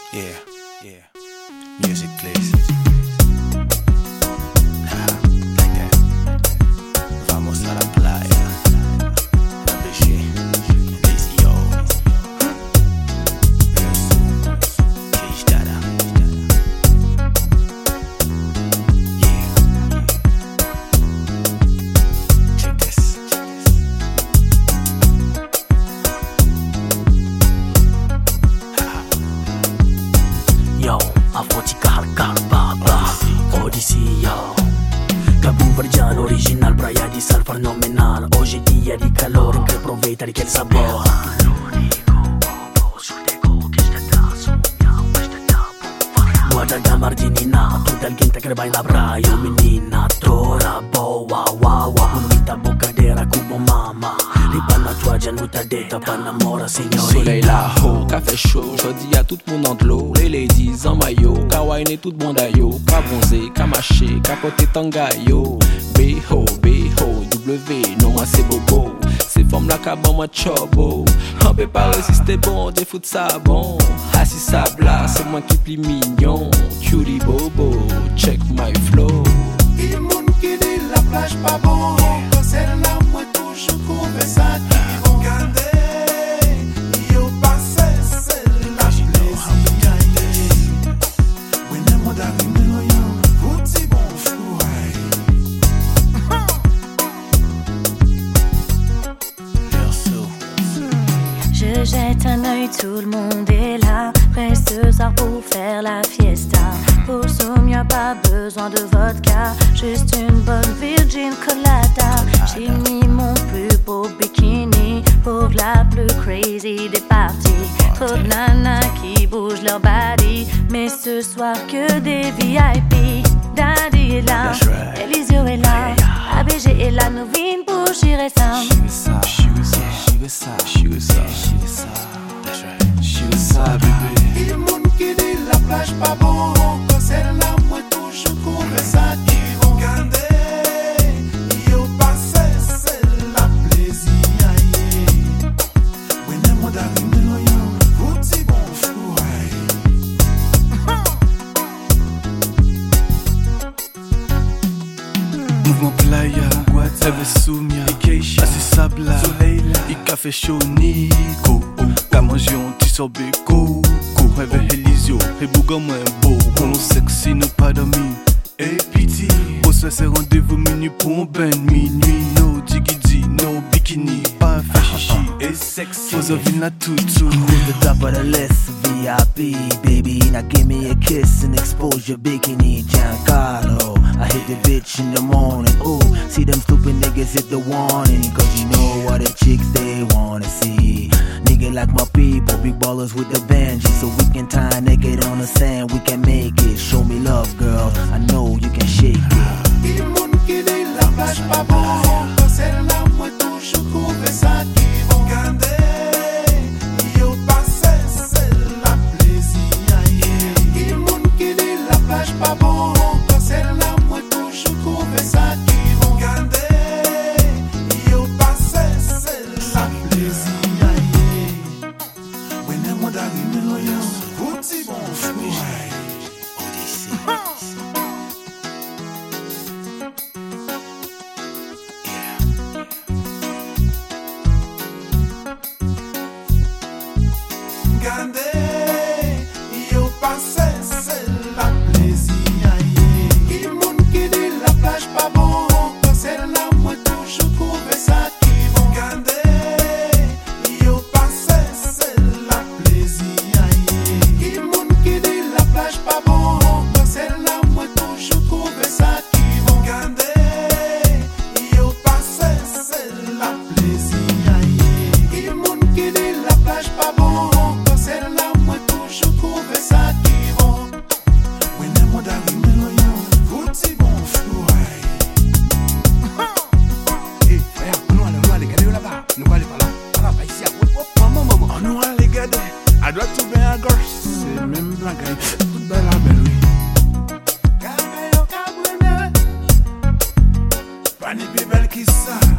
Yeah, yeah. Music, please. Like that. Vamos a la playa. Baby, lazy yo. Cage dada. Yeah. Check this. Yo, avotica harkar baba Odyssey yo Cabo Verdiano original Praia di sal fenomenal Oggi dia di calore in che provetta di che sabor Guarda Gamardinina Tutta il gente che vai in la praia Menina, tora, boa, wawa Bonita bocadera, cubo mama Ripana tua giannuta detta Panamora signori Soleil là-haut, café chaud, jodi à tout le monde en de l'eau. Les ladies en maillot, ka wine tout bon d'ayo. Ka bronzé, ka maché, ka poté tangayo. B-ho, B-ho, W, non moi c'est bobo. Ces formes là ka ban moi chobo. On peut pas résister bon, des foot ça bon. Assis sable là, c'est moi qui plie mignon. Cutie bobo, check my flow. Il moun qui dit la plage pas bon. Quand c'est là, moi toujours conversatif. Je jette un œil, tout le monde est là. Prêt ce soir pour faire la fiesta. Pour Soumia, pas besoin de vodka. Juste une bonne Virgin Colada. J'ai mis mon plus beau bikini pour la plus crazy des parties. Trop de nanas qui bougent leur body. Mais ce soir que des VIP. Daddy est là, Elisio est là. ABG est là, nous vînes pour chier Sam. Il moun qui dit la plage pas bon. Quand c'est là, moi toujours conversatif. Regardez, yo passé, c'est la plaisir. When I'm on that million, fouti bon fou. Mouvement playa, Eve Soumia, Assis Sabla, I café chaud Nico, Ka manger un petit sorbet coco, Eve Elisio, et bougon moins beau, on nous sexy, nous pas d'amis, et piti, on se fait rendez-vous minuit pour un ben minuit, no digidi, no bikini, pas fait chichi, et sexy, faut vin la tout. Who's the top of the list? VIP, baby. Now give me a kiss and expose your bikini, Giancarlo. I hit the bitch in the morning. Ooh, see them stupid niggas hit the warning. Cause you know what the chicks they wanna see. Nigga like my people, big ballers with the Benji. So we can tie naked on the sand, we can make it. Show me love, girl. I know you can shake it. Il moun qui dit la plage pas bon. Quand c'est là, moi toujours conversatif. Regardez, yo passé, c'est la plaisir. Il moun qui dit la plage pas bon. Quand c'est là, moi toujours conversatif. Regardez, yo passé, c'est la plaisir. When I'm on that million, fouti bon fou. Regardez, yo passé, c'est la plaisir. Il moun qui dit la plage pas bon. Quand c'est là, moi toujours conversatif. Regardez, yo passé, c'est la plaisir. Il moun qui dit la plage pas bon. Quand c'est là, moi toujours conversatif. Regardez, yo passé, c'est la plaisir. Il moun qui dit la plage pas bon. Quand c'est là, moi toujours conversatif. When I'm on that million, fouti bon fou. On nous a les gars, à droite tout bien à gauche, c'est même blague, toute belle à belle, oui. Pani plus belle qui ça.